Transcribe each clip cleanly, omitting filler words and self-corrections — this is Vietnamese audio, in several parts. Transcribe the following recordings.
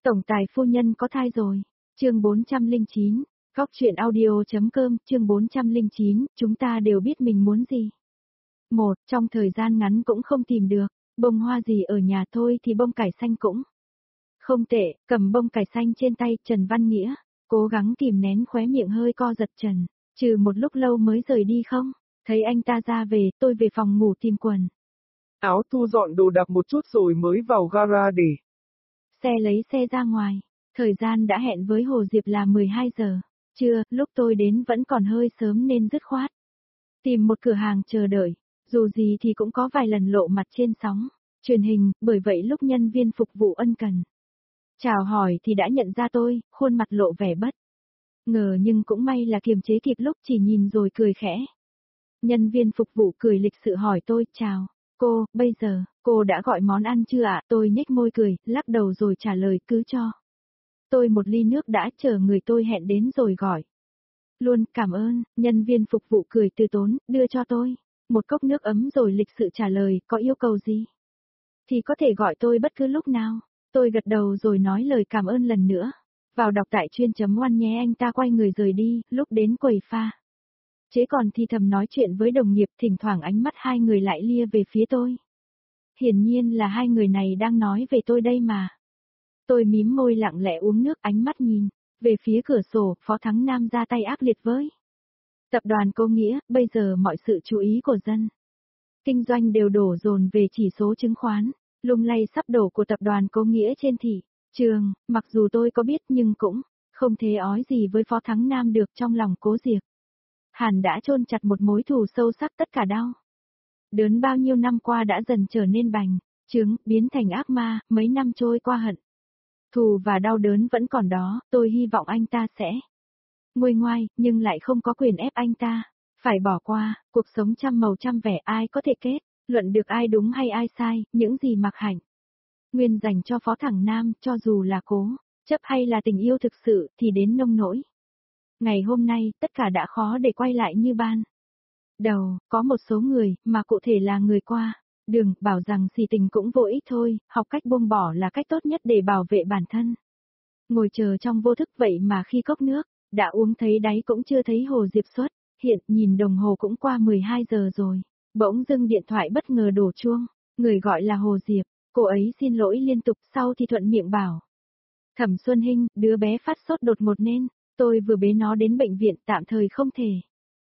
Tổng tài phu nhân có thai rồi. Chương 409, Góc truyện audio.com, chương 409, chúng ta đều biết mình muốn gì. Trong thời gian ngắn cũng không tìm được, bông hoa gì ở nhà thôi thì bông cải xanh cũng không tệ, cầm bông cải xanh trên tay Trần Văn Nghĩa, cố gắng kìm nén khóe miệng hơi co giật Trần, trừ một lúc lâu mới rời đi không, thấy anh ta ra về, tôi về phòng ngủ tìm quần áo thu dọn đồ đạc một chút rồi mới vào gara để lấy xe ra ngoài. Thời gian đã hẹn với Hồ Diệp là 12 giờ, trưa, lúc tôi đến vẫn còn hơi sớm nên dứt khoát tìm một cửa hàng chờ đợi, dù gì thì cũng có vài lần lộ mặt trên sóng truyền hình, bởi vậy lúc nhân viên phục vụ ân cần chào hỏi thì đã nhận ra tôi, khuôn mặt lộ vẻ bất ngờ nhưng cũng may là kiềm chế kịp lúc chỉ nhìn rồi cười khẽ. Nhân viên phục vụ cười lịch sự hỏi tôi, chào, cô, bây giờ, cô đã gọi món ăn chưa ạ? Tôi nhếch môi cười, lắc đầu rồi trả lời cứ cho tôi một ly nước đã, chờ người tôi hẹn đến rồi gọi. Luôn, cảm ơn, nhân viên phục vụ cười từ tốn, đưa cho tôi một cốc nước ấm rồi lịch sự trả lời, có yêu cầu gì thì có thể gọi tôi bất cứ lúc nào. Tôi gật đầu rồi nói lời cảm ơn lần nữa. Vào đọc tại chuyên.one nhé. Anh ta quay người rời đi, lúc đến quầy pha chế còn thì thầm nói chuyện với đồng nghiệp, thỉnh thoảng ánh mắt hai người lại lia về phía tôi. Hiển nhiên là hai người này đang nói về tôi đây mà. Tôi mím môi lặng lẽ uống nước, ánh mắt nhìn về phía cửa sổ, Phó Thắng Nam ra tay ác liệt với tập đoàn Cô Nghĩa. Bây giờ mọi sự chú ý của dân kinh doanh đều đổ dồn về chỉ số chứng khoán lung lay sắp đổ của tập đoàn Cô Nghĩa trên thị trường. Mặc dù tôi có biết nhưng cũng không thể ói gì với Phó Thắng Nam được. Trong lòng Cố Diệp hẳn đã chôn chặt một mối thù sâu sắc, tất cả đau đớn bao nhiêu năm qua đã dần trở nên bành trướng, biến thành ác ma. Mấy năm trôi qua hận thù và đau đớn vẫn còn đó. Tôi hy vọng anh ta sẽ nguôi ngoai, nhưng lại không có quyền ép anh ta phải bỏ qua. Cuộc sống trăm màu trăm vẻ, ai có thể kết luận được ai đúng hay ai sai. Những gì Mạc Hạnh Nguyên dành cho Phó Thắng Nam, cho dù là cố chấp hay là tình yêu thực sự, thì đến nông nỗi ngày hôm nay, tất cả đã khó để quay lại như ban đầu. Có một số người, mà cụ thể là người qua đường, bảo rằng xì tình cũng vô ích thôi, học cách buông bỏ là cách tốt nhất để bảo vệ bản thân. Ngồi chờ trong vô thức vậy mà khi cốc nước đã uống thấy đáy cũng chưa thấy Hồ Diệp xuất hiện, nhìn đồng hồ cũng qua 12 giờ rồi. Bỗng dưng điện thoại bất ngờ đổ chuông, người gọi là Hồ Diệp. Cô ấy xin lỗi liên tục, sau thì thuận miệng bảo: Thẩm Xuân Hinh, đứa bé phát sốt đột ngột nên tôi vừa bế nó đến bệnh viện, tạm thời không thể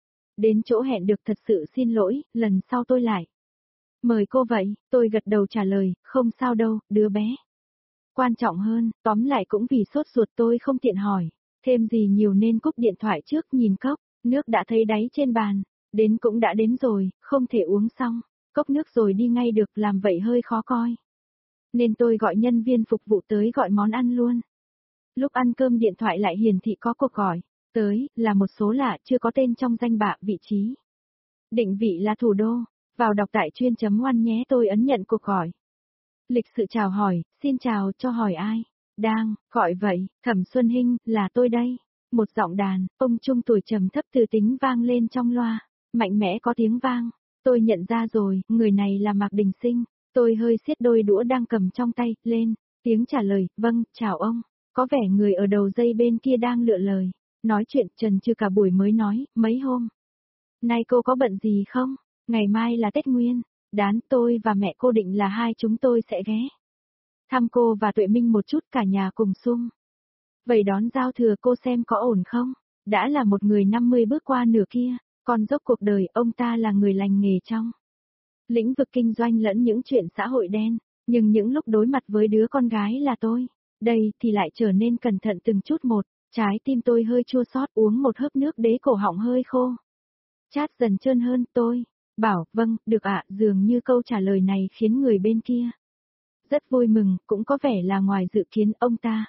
đến chỗ hẹn được, thật sự xin lỗi, lần sau tôi lại mời cô vậy. Tôi gật đầu trả lời, không sao đâu, đứa bé quan trọng hơn. Tóm lại cũng vì sốt ruột tôi không tiện hỏi thêm gì nhiều nên cúp điện thoại trước. Nhìn cốc nước đã thấy đáy trên bàn, đến cũng đã đến rồi, không thể uống xong cốc nước rồi đi ngay được, làm vậy hơi khó coi. Nên tôi gọi nhân viên phục vụ tới gọi món ăn luôn. Lúc ăn cơm điện thoại lại hiển thị có cuộc gọi tới, là một số lạ chưa có tên trong danh bạ. Vị trí định vị là thủ đô. Vào đọc tại chuyên.one nhé. Tôi ấn nhận cuộc gọi. Lịch sự chào hỏi, xin chào, cho hỏi ai đang gọi vậy? Thẩm Xuân Hinh, là tôi đây. Một giọng đàn ông trung tuổi trầm thấp từ tính vang lên trong loa, mạnh mẽ có tiếng vang. Tôi nhận ra rồi, người này là Mạc Đình Sinh. Tôi hơi siết đôi đũa đang cầm trong tay lên tiếng trả lời, vâng, chào ông. Có vẻ người ở đầu dây bên kia đang lựa lời nói chuyện chần chừ cả buổi mới nói, mấy hôm nay cô có bận gì không? Ngày mai là Tết Nguyên đán, tôi và mẹ cô định là hai chúng tôi sẽ ghé thăm cô và Tuệ Minh một chút, cả nhà cùng sum vậy đón giao thừa. Cô xem có ổn không? Đã là một người 50 bước qua nửa kia, còn dốc cuộc đời. Ông ta là người lành nghề trong lĩnh vực kinh doanh lẫn những chuyện xã hội đen, nhưng những lúc đối mặt với đứa con gái là tôi đây thì lại trở nên cẩn thận từng chút một. Trái tim tôi hơi chua xót, uống một hớp nước đế cổ họng hơi khô chát dần trơn hơn. Tôi bảo, vâng, được ạ. Dường như câu trả lời này khiến người bên kia rất vui mừng, cũng có vẻ là ngoài dự kiến. Ông ta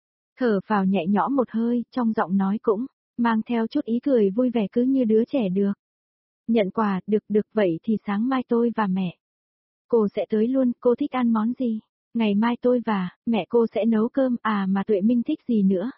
thở phào nhẹ nhõm một hơi, trong giọng nói cũng mang theo chút ý cười vui vẻ, cứ như đứa trẻ được nhận quà. Được vậy thì sáng mai tôi và mẹ cô sẽ tới luôn. Cô thích ăn món gì? Ngày mai tôi và mẹ cô sẽ nấu cơm. À mà Tuệ Minh thích gì nữa?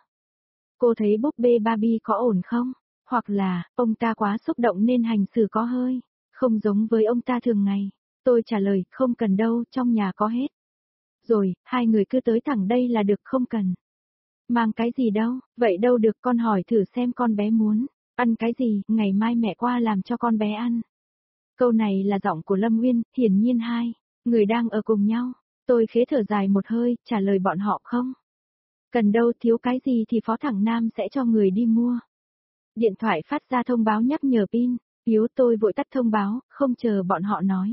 Cô thấy búp bê Barbie có ổn không? Hoặc là, ông ta quá xúc động nên hành xử có hơi không giống với ông ta thường ngày. Tôi trả lời, không cần đâu, trong nhà có hết Rồi, hai người cứ tới thẳng đây là được, không cần. Mang cái gì đâu, vậy đâu được, con hỏi thử xem con bé muốn ăn cái gì, ngày mai mẹ qua làm cho con bé ăn. Câu này là giọng của Lâm Nguyên, hiển nhiên hai người đang ở cùng nhau. Tôi khẽ thở dài một hơi, trả lời bọn họ không cần đâu, thiếu cái gì thì Phó Thẳng Nam sẽ cho người đi mua. Điện thoại phát ra thông báo nhắc nhở pin, yếu tôi vội tắt thông báo, không chờ bọn họ nói.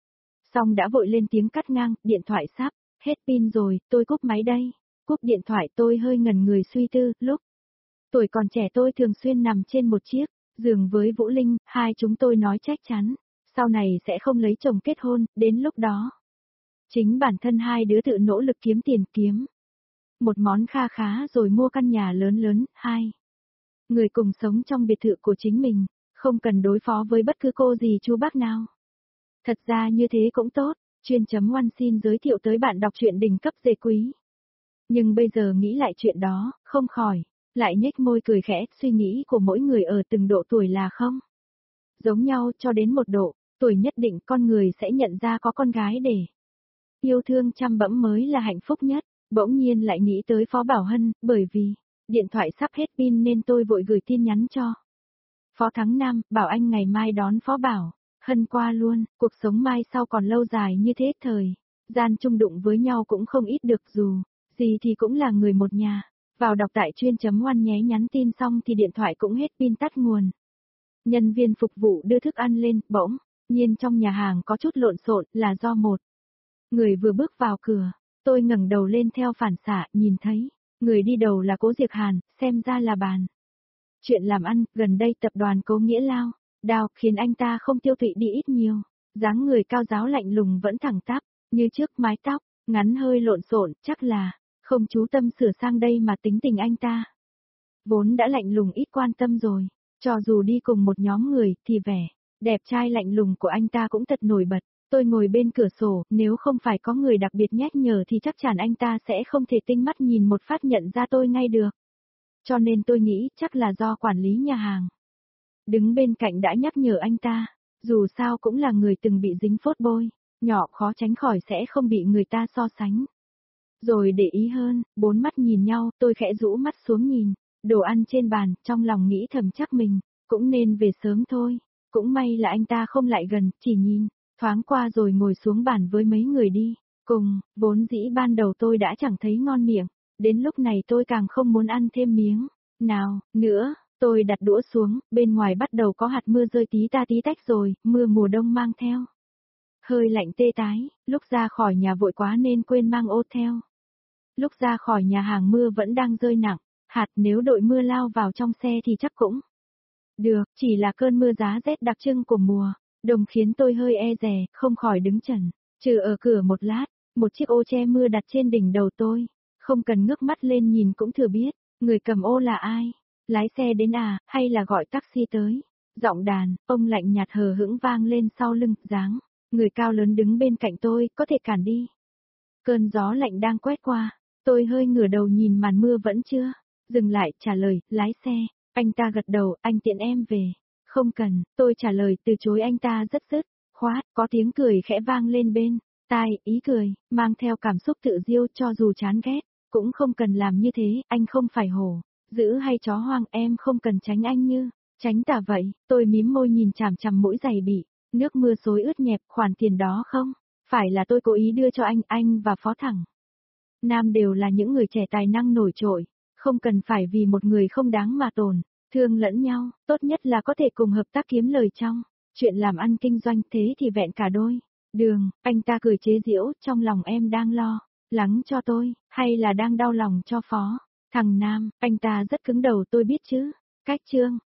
Xong đã vội lên tiếng cắt ngang, điện thoại sắp hết pin rồi, tôi cúp máy đây. Cúp điện thoại tôi hơi ngẩn người suy tư, lúc tuổi còn trẻ tôi thường xuyên nằm trên một chiếc giường với Vũ Linh, hai chúng tôi nói chắc chắn, sau này sẽ không lấy chồng kết hôn, đến lúc đó. Chính bản thân hai đứa tự nỗ lực kiếm tiền kiếm một món kha khá rồi mua căn nhà lớn lớn, hai người cùng sống trong biệt thự của chính mình, không cần đối phó với bất cứ cô gì chú bác nào. Thật ra như thế cũng tốt, chuyên.1 xin giới thiệu tới bạn đọc truyện đỉnh cấp dê quý. Nhưng bây giờ nghĩ lại chuyện đó, không khỏi lại nhếch môi cười khẽ, suy nghĩ của mỗi người ở từng độ tuổi là không giống nhau, cho đến một độ tuổi nhất định con người sẽ nhận ra có con gái để yêu thương chăm bẵm mới là hạnh phúc nhất. Bỗng nhiên lại nghĩ tới Phó Bảo Hân, bởi vì điện thoại sắp hết pin nên tôi vội gửi tin nhắn cho Phó Thắng Nam, bảo anh ngày mai đón Phó Bảo Hân qua luôn, cuộc sống mai sau còn lâu dài như thế, thời gian chung đụng với nhau cũng không ít được, dù gì thì cũng là người một nhà. Vào đọc tại chuyên.1 nhé, nhắn tin xong thì điện thoại cũng hết pin, tắt nguồn. Nhân viên phục vụ đưa thức ăn lên, bỗng nhiên trong nhà hàng có chút lộn xộn, là do một người vừa bước vào cửa. Tôi ngẩng đầu lên theo phản xạ, nhìn thấy người đi đầu là Cố Diệc Hàn, xem ra là bàn chuyện làm ăn, gần đây tập đoàn Cố Nghĩa lao đao khiến anh ta không tiêu tụy đi ít nhiều. Dáng người cao giáo lạnh lùng vẫn thẳng tắp như trước, mái tóc ngắn hơi lộn xộn, chắc là không chú tâm sửa sang đây mà tính tình anh ta vốn đã lạnh lùng ít quan tâm rồi, cho dù đi cùng một nhóm người thì vẻ đẹp trai lạnh lùng của anh ta cũng thật nổi bật. Tôi ngồi bên cửa sổ, nếu không phải có người đặc biệt nhắc nhở thì chắc chắn anh ta sẽ không thể tinh mắt nhìn một phát nhận ra tôi ngay được. Cho nên tôi nghĩ chắc là do quản lý nhà hàng đứng bên cạnh đã nhắc nhở anh ta, dù sao cũng là người từng bị dính phốt bôi, nhỏ khó tránh khỏi sẽ không bị người ta so sánh. Rồi để ý hơn, bốn mắt nhìn nhau, tôi khẽ rũ mắt xuống nhìn đồ ăn trên bàn, trong lòng nghĩ thầm chắc mình cũng nên về sớm thôi. Cũng may là anh ta không lại gần, chỉ nhìn thoáng qua rồi ngồi xuống bàn với mấy người đi cùng. Vốn dĩ ban đầu tôi đã chẳng thấy ngon miệng, đến lúc này tôi càng không muốn ăn thêm miếng nào nữa. Tôi đặt đũa xuống, bên ngoài bắt đầu có hạt mưa rơi tí ta tí tách rồi, mưa mùa đông mang theo hơi lạnh tê tái, lúc ra khỏi nhà vội quá nên quên mang ô theo. Lúc ra khỏi nhà hàng mưa vẫn đang rơi nặng, hạt nếu đội mưa lao vào trong xe thì chắc cũng được, chỉ là cơn mưa giá rét đặc trưng của mùa đông khiến tôi hơi e dè, không khỏi đứng chần chừ ở cửa một lát. Một chiếc ô che mưa đặt trên đỉnh đầu tôi, không cần ngước mắt lên nhìn cũng thừa biết người cầm ô là ai. Lái xe đến à, hay là gọi taxi tới? Giọng đàn ông lạnh nhạt hờ hững vang lên sau lưng, dáng người cao lớn đứng bên cạnh tôi, có thể cản đi cơn gió lạnh đang quét qua. Tôi hơi ngửa đầu nhìn màn mưa vẫn chưa dừng lại, trả lời, lái xe. Anh ta gật đầu, anh tiện em về. Không cần, tôi trả lời, từ chối anh ta rất dứt khoát. Có tiếng cười khẽ vang lên bên tai, ý cười mang theo cảm xúc tự diêu, cho dù chán ghét cũng không cần làm như thế. Anh không phải hổ dữ hay chó hoang, em không cần tránh anh như tránh tà vậy. Tôi mím môi nhìn chằm chằm mũi giày bị nước mưa xối ướt nhẹp. Khoản tiền đó không phải là tôi cố ý đưa cho anh và Phó Thẳng Nam đều là những người trẻ tài năng nổi trội, không cần phải vì một người không đáng mà tổn thương lẫn nhau, tốt nhất là có thể cùng hợp tác kiếm lời trong chuyện làm ăn kinh doanh, thế thì vẹn cả đôi đường. Anh ta cười chế giễu, trong lòng em đang lo lắng cho tôi, hay là đang đau lòng cho Phó Thằng Nam? Anh ta rất cứng đầu, tôi biết chứ. Cách chương